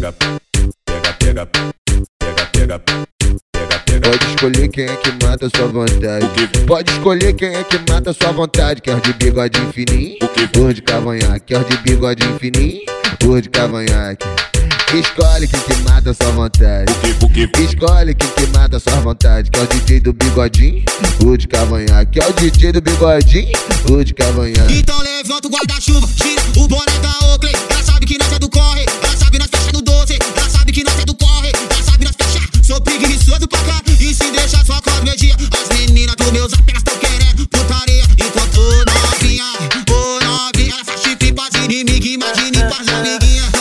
Pode escolher quem é que mata a sua vontade. Pode escolher quem é que mata a sua vontade. Quer de bigodinho fininho, ou de cavanhaque. Quer de bigodinho fininho, ou de cavanhaque. Escolhe quem que mata a sua vontade. Escolhe quem que mata a sua vontade. Quer o DJ do bigodinho, ou de cavanhaque. Quer o DJ do bigodinho, ou de cavanhaque. Então levanta o guarda-chuva, tira o boné da Oakley. Ela sabe que nós é do corre, ela sabe nós fecha no 12. Ela sabe que nós é do corre, ela sabe nós fecha. Sou preguiçoso pra cá e se deixa só com as meus-dia. As meninas do meus apenas tão querendo putaria. Enquanto novinha, ela faz chifre pras inimigas, imagine pras amiguinhas.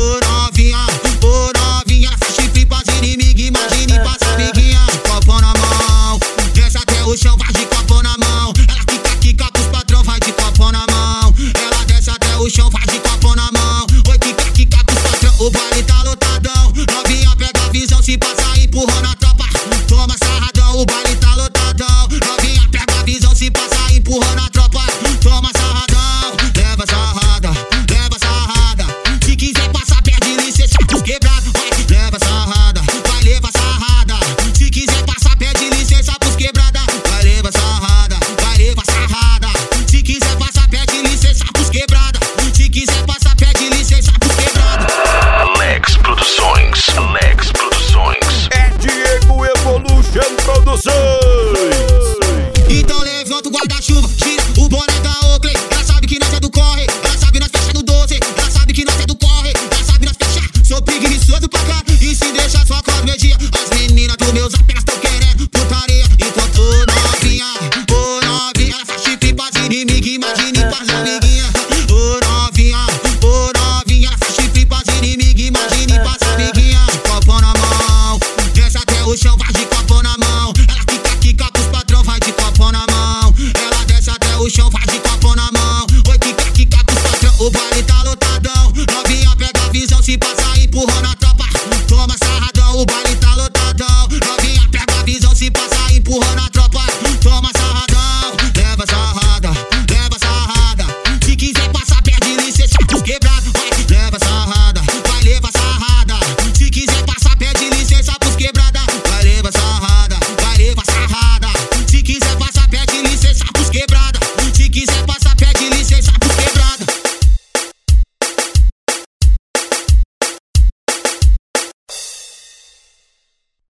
Novinha, ela faz chifre pras inimigas, imagine pras amiguinhas. De copo na mão, desce até o chão, vai de copo na mão. Ela quica pros patrão, vai de copo na mão. Ela desce até o chão, vai de copo na mão. Oi, quica pros patrão, o baile tá lotadão. Novinha pega a visão, se passar empurrou na tropa. Toma sarradão, o baile tá lotadão. Novinha pega a visão, se passar empurrou na tropa. Toma sarradão, leva sarrada. Se quiser passar, perde licença pros quebrados. Leva sarrada, vai levar sarrada. Se quiser passar, pede licença pros quebrada. Vai levar sarrada. Se quiser passar, pede licença pros quebrada. Se quiser passar, pede licença pros quebrada. Alex Produções. É Diego Evolution Produções. Então levanta o guarda-chuva, tira o boné da Oakley. Ela sabe que nós é do corre, ela sabe nós fecha no 12. Ela sabe que nós é do corre, ela sabe nós fecha. Sou preguiçoso pra cá e se deixa só com as meus-dia. As meninas do meus apenas tão querendo putaria. Enquanto novinha, ela faz chifre pras inimigas, imagine pras amiguinhas. Novinha, ela faz chifre pras inimigas, imagine pras amiguinhas.